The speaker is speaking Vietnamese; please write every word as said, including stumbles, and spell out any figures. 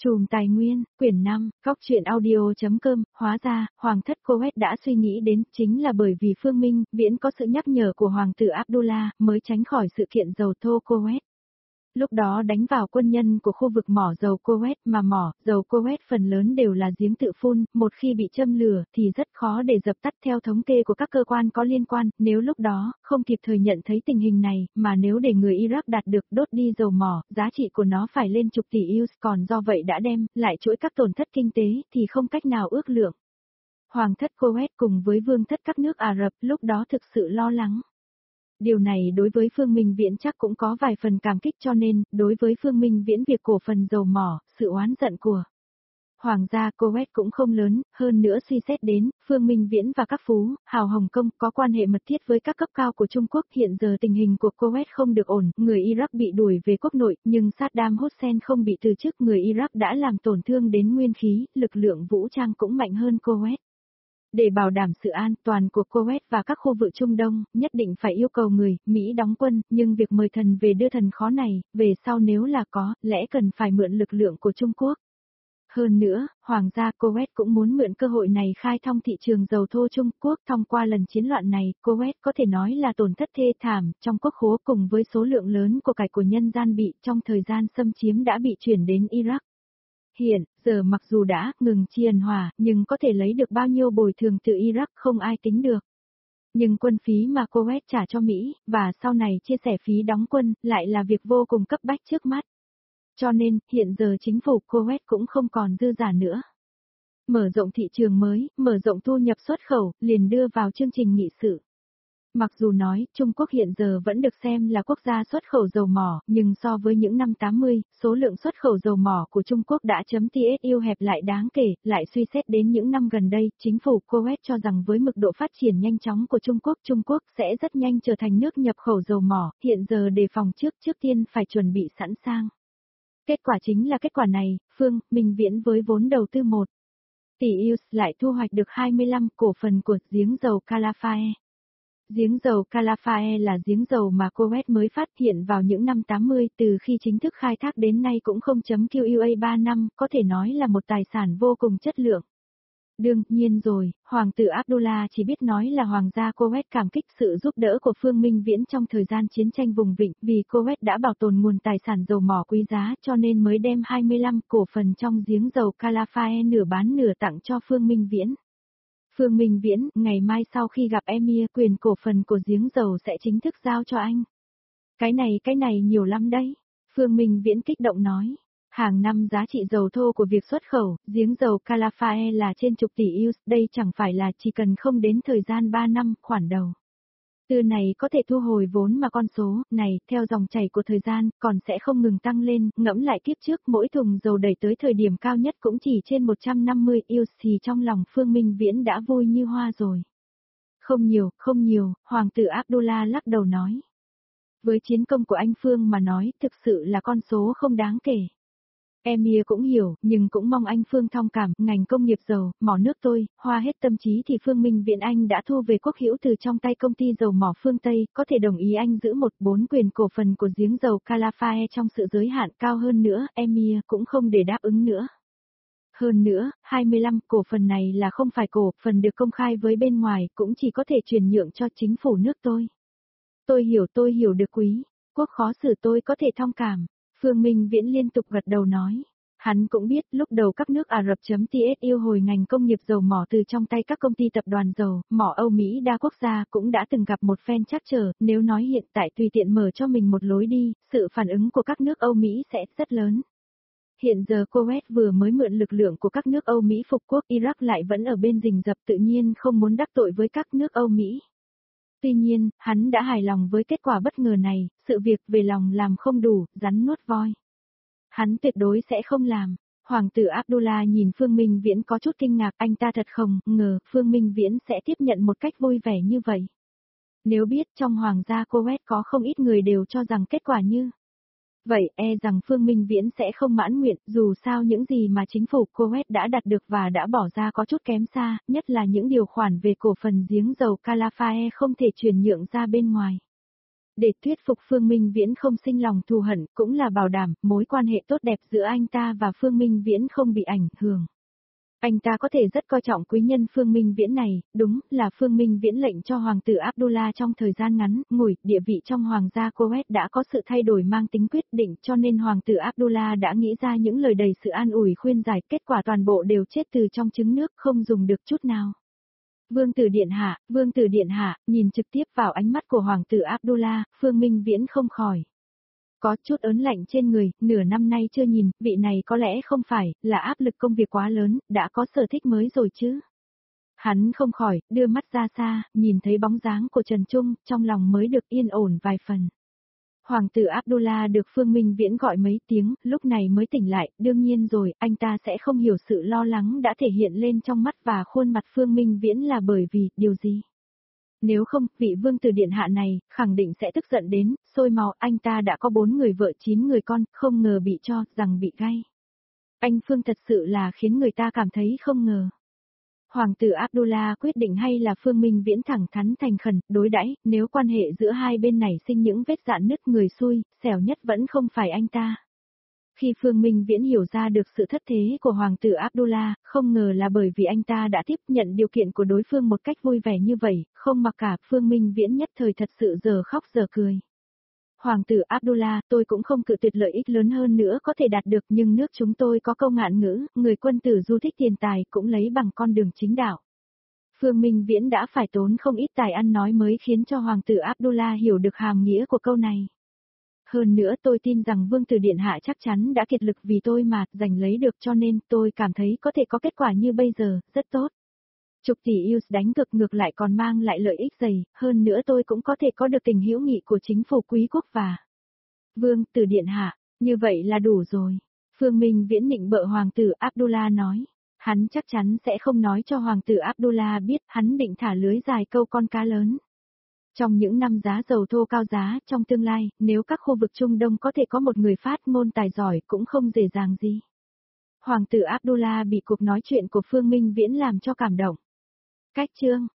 Chùm tài nguyên, quyển năm, góc truyện audio.com, hóa ra, Hoàng thất Kuwait đã suy nghĩ đến, chính là bởi vì Phương Minh Viễn có sự nhắc nhở của Hoàng tử Abdullah, mới tránh khỏi sự kiện dầu thô Kuwait. Lúc đó đánh vào quân nhân của khu vực mỏ dầu Kuwait mà mỏ, dầu Kuwait phần lớn đều là giếng tự phun, một khi bị châm lửa thì rất khó để dập tắt theo thống kê của các cơ quan có liên quan, nếu lúc đó không kịp thời nhận thấy tình hình này, mà nếu để người Iraq đạt được đốt đi dầu mỏ, giá trị của nó phải lên chục tỷ euro, còn do vậy đã đem lại chuỗi các tổn thất kinh tế thì không cách nào ước lượng. Hoàng thất Kuwait cùng với vương thất các nước Ả Rập lúc đó thực sự lo lắng. Điều này đối với Phương Minh Viễn chắc cũng có vài phần cảm kích, cho nên, đối với Phương Minh Viễn việc cổ phần dầu mỏ, sự oán giận của Hoàng gia Kuwait cũng không lớn, hơn nữa suy xét đến, Phương Minh Viễn và các phú, hào Hồng Kông có quan hệ mật thiết với các cấp cao của Trung Quốc. Hiện giờ tình hình của Kuwait không được ổn, người Iraq bị đuổi về quốc nội, nhưng Saddam Hussein không bị từ chức, người Iraq đã làm tổn thương đến nguyên khí, lực lượng vũ trang cũng mạnh hơn Kuwait. Để bảo đảm sự an toàn của Kuwait và các khu vực Trung Đông, nhất định phải yêu cầu người Mỹ đóng quân, nhưng việc mời thần về đưa thần khó này, về sau nếu là có, lẽ cần phải mượn lực lượng của Trung Quốc. Hơn nữa, Hoàng gia Kuwait cũng muốn mượn cơ hội này khai thông thị trường dầu thô Trung Quốc. Thông qua lần chiến loạn này, Kuwait có thể nói là tổn thất thê thảm trong quốc khố, cùng với số lượng lớn của cải của nhân gian bị trong thời gian xâm chiếm đã bị chuyển đến Iraq. Hiện giờ mặc dù đã ngừng chi ẩn hòa, nhưng có thể lấy được bao nhiêu bồi thường từ Iraq không ai tính được. Nhưng quân phí mà Kuwait trả cho Mỹ, và sau này chia sẻ phí đóng quân, lại là việc vô cùng cấp bách trước mắt. Cho nên, hiện giờ chính phủ Kuwait cũng không còn dư giả nữa. Mở rộng thị trường mới, mở rộng thu nhập xuất khẩu, liền đưa vào chương trình nghị sự. Mặc dù nói, Trung Quốc hiện giờ vẫn được xem là quốc gia xuất khẩu dầu mỏ, nhưng so với những năm tám mươi, số lượng xuất khẩu dầu mỏ của Trung Quốc đã chấm tê ét ưu hẹp lại đáng kể, lại suy xét đến những năm gần đây, chính phủ Kuwait cho rằng với mức độ phát triển nhanh chóng của Trung Quốc, Trung Quốc sẽ rất nhanh trở thành nước nhập khẩu dầu mỏ, hiện giờ đề phòng trước, trước tiên phải chuẩn bị sẵn sàng. Kết quả chính là kết quả này, Phương Minh Viễn với vốn đầu tư một tỷ euro lại thu hoạch được hai mươi lăm cổ phần của giếng dầu Calafae. Giếng dầu Calafae là giếng dầu mà Kuwait mới phát hiện vào những năm tám mươi, từ khi chính thức khai thác đến nay cũng không chấm quy a ba năm, có thể nói là một tài sản vô cùng chất lượng. Đương nhiên rồi, Hoàng tử Abdullah chỉ biết nói là Hoàng gia Kuwait cảm kích sự giúp đỡ của Phương Minh Viễn trong thời gian chiến tranh vùng vịnh, vì Kuwait đã bảo tồn nguồn tài sản dầu mỏ quý giá cho nên mới đem hai mươi lăm cổ phần trong giếng dầu Calafae nửa bán nửa tặng cho Phương Minh Viễn. Phương Minh Viễn, ngày mai sau khi gặp Emir, quyền cổ phần của giếng dầu sẽ chính thức giao cho anh. Cái này cái này nhiều lắm đấy. Phương Minh Viễn kích động nói. Hàng năm giá trị dầu thô của việc xuất khẩu, giếng dầu Calafae là trên chục tỷ euro, đây chẳng phải là chỉ cần không đến thời gian ba năm, khoản đầu tư này có thể thu hồi vốn mà con số này, theo dòng chảy của thời gian, còn sẽ không ngừng tăng lên, ngẫm lại kiếp trước mỗi thùng dầu đẩy tới thời điểm cao nhất cũng chỉ trên một trăm năm mươi euro thì trong lòng Phương Minh Viễn đã vui như hoa rồi. Không nhiều, không nhiều, Hoàng tử Abdullah lắc đầu nói. Với chiến công của anh Phương mà nói, thực sự là con số không đáng kể. Emir cũng hiểu, nhưng cũng mong anh Phương thông cảm, ngành công nghiệp dầu, mỏ nước tôi, hoa hết tâm trí thì Phương Minh Viễn anh đã thu về quốc hữu từ trong tay công ty dầu mỏ phương Tây, có thể đồng ý anh giữ một bốn quyền cổ phần của giếng dầu Calafae trong sự giới hạn cao hơn nữa, Emir cũng không để đáp ứng nữa. Hơn nữa, hai mươi lăm cổ phần này là không phải cổ phần được công khai với bên ngoài, cũng chỉ có thể chuyển nhượng cho chính phủ nước tôi. Tôi hiểu tôi hiểu được quý, quốc khó xử tôi có thể thông cảm. Phương Minh Viễn liên tục gật đầu nói. Hắn cũng biết lúc đầu các nước Ả Rập.tê ét yêu hồi ngành công nghiệp dầu mỏ từ trong tay các công ty tập đoàn dầu, mỏ Âu Mỹ đa quốc gia cũng đã từng gặp một phen trắc trở, nếu nói hiện tại tùy tiện mở cho mình một lối đi, sự phản ứng của các nước Âu Mỹ sẽ rất lớn. Hiện giờ Kuwait vừa mới mượn lực lượng của các nước Âu Mỹ phục quốc, Iraq lại vẫn ở bên rình rập, tự nhiên không muốn đắc tội với các nước Âu Mỹ. Tuy nhiên, hắn đã hài lòng với kết quả bất ngờ này, sự việc về lòng làm không đủ, rắn nuốt voi. Hắn tuyệt đối sẽ không làm. Hoàng tử Abdullah nhìn Phương Minh Viễn có chút kinh ngạc, anh ta thật không ngờ Phương Minh Viễn sẽ tiếp nhận một cách vui vẻ như vậy. Nếu biết trong Hoàng gia Kuwait có không ít người đều cho rằng kết quả như vậy, e rằng Phương Minh Viễn sẽ không mãn nguyện, dù sao những gì mà chính phủ Kuwait đã đạt được và đã bỏ ra có chút kém xa, nhất là những điều khoản về cổ phần giếng dầu Calafae không thể chuyển nhượng ra bên ngoài. Để thuyết phục Phương Minh Viễn không sinh lòng thù hận, cũng là bảo đảm mối quan hệ tốt đẹp giữa anh ta và Phương Minh Viễn không bị ảnh hưởng. Anh ta có thể rất coi trọng quý nhân Phương Minh Viễn này, đúng là Phương Minh Viễn lệnh cho Hoàng tử Abdullah trong thời gian ngắn, ngủi, địa vị trong Hoàng gia Kuwait đã có sự thay đổi mang tính quyết định cho nên Hoàng tử Abdullah đã nghĩ ra những lời đầy sự an ủi khuyên giải, kết quả toàn bộ đều chết từ trong trứng nước không dùng được chút nào. Vương tử điện hạ, vương tử điện hạ, nhìn trực tiếp vào ánh mắt của Hoàng tử Abdullah, Phương Minh Viễn không khỏi có chút ớn lạnh trên người, nửa năm nay chưa nhìn, vị này có lẽ không phải, là áp lực công việc quá lớn, đã có sở thích mới rồi chứ. Hắn không khỏi, đưa mắt ra xa, nhìn thấy bóng dáng của Trần Trung, trong lòng mới được yên ổn vài phần. Hoàng tử Abdullah được Phương Minh Viễn gọi mấy tiếng, lúc này mới tỉnh lại, đương nhiên rồi, anh ta sẽ không hiểu sự lo lắng đã thể hiện lên trong mắt và khuôn mặt Phương Minh Viễn là bởi vì, điều gì. Nếu không, vị vương tử điện hạ này, khẳng định sẽ tức giận đến, sôi máu, anh ta đã có bốn người vợ chín người con, không ngờ bị cho, rằng bị gay. Anh Phương thật sự là khiến người ta cảm thấy không ngờ. Hoàng tử Abdullah quyết định hay là Phương Minh Viễn thẳng thắn thành khẩn, đối đãi, nếu quan hệ giữa hai bên này sinh những vết rạn nứt người xui, xẻo nhất vẫn không phải anh ta. Khi Phương Minh Viễn hiểu ra được sự thất thế của Hoàng tử Abdullah, không ngờ là bởi vì anh ta đã tiếp nhận điều kiện của đối phương một cách vui vẻ như vậy, không mặc cả, Phương Minh Viễn nhất thời thật sự giờ khóc giờ cười. Hoàng tử Abdullah, tôi cũng không cự tuyệt lợi ích lớn hơn nữa có thể đạt được nhưng nước chúng tôi có câu ngạn ngữ, người quân tử du thích tiền tài cũng lấy bằng con đường chính đạo. Phương Minh Viễn đã phải tốn không ít tài ăn nói mới khiến cho Hoàng tử Abdullah hiểu được hàm nghĩa của câu này. Hơn nữa tôi tin rằng Vương tử Điện Hạ chắc chắn đã kiệt lực vì tôi mà giành lấy được cho nên tôi cảm thấy có thể có kết quả như bây giờ, rất tốt. Chục tỷ U S đánh cực ngược lại còn mang lại lợi ích dày, hơn nữa tôi cũng có thể có được tình hữu nghị của chính phủ quý quốc và Vương tử Điện Hạ, như vậy là đủ rồi. Phương Minh Viễn nịnh bợ Hoàng tử Abdullah nói, hắn chắc chắn sẽ không nói cho Hoàng tử Abdullah biết hắn định thả lưới dài câu con cá lớn. Trong những năm giá dầu thô cao giá, trong tương lai, nếu các khu vực Trung Đông có thể có một người phát ngôn tài giỏi cũng không dễ dàng gì. Hoàng tử Abdullah bị cuộc nói chuyện của Phương Minh Viễn làm cho cảm động. Cách chương